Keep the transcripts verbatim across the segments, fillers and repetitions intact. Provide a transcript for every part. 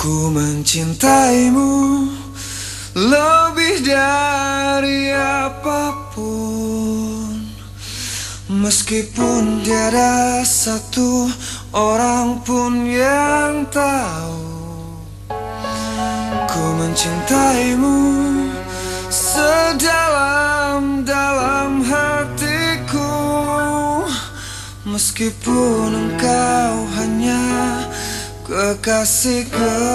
Ku mencintaimu lebih dari apapun, meskipun tiada satu orang pun yang tahu. Ku mencintaimu sedalam-dalam hatiku, meskipun engkau hanya kekasih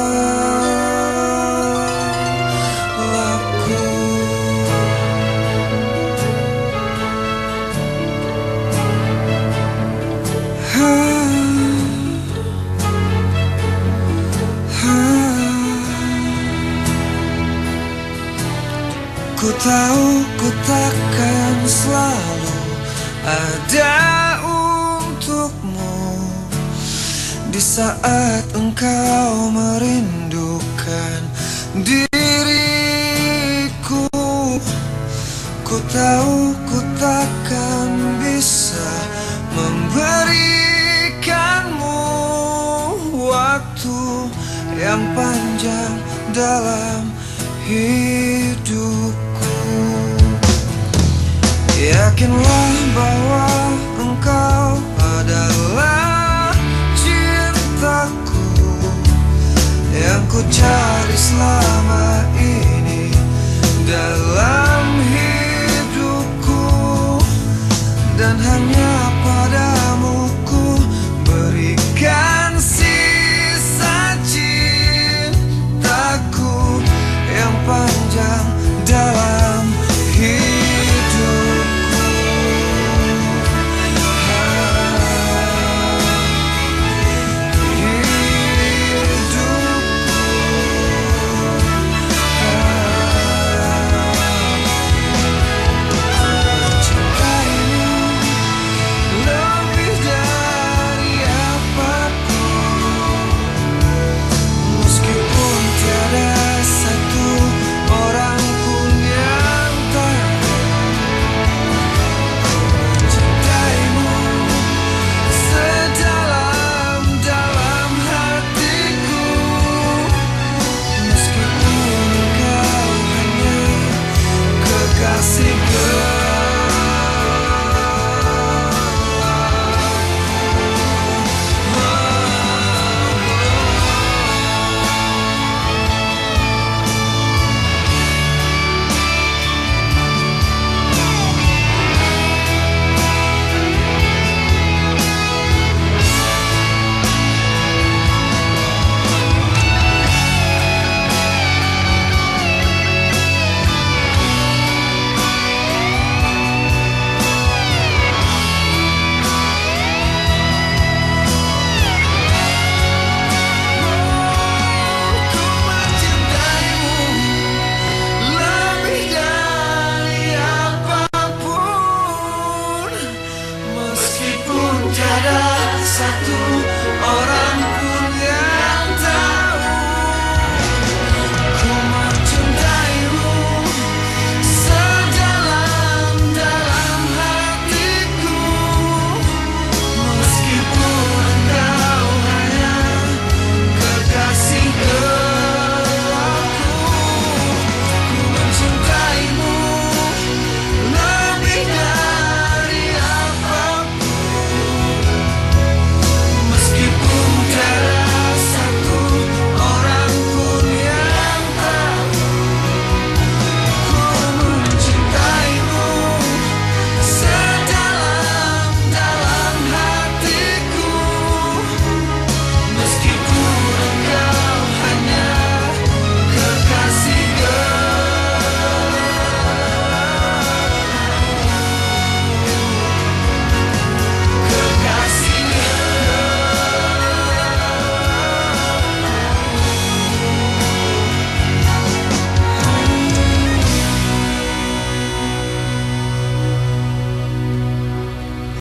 gelapku. Ha, ha. Ku tahu ku takkan selalu ada untukmu di saat engkau merindukan diriku. Ku tahu ku takkan bisa memberikanmu waktu yang panjang dalam hidupku. Yakinlah bahwa engkau adalah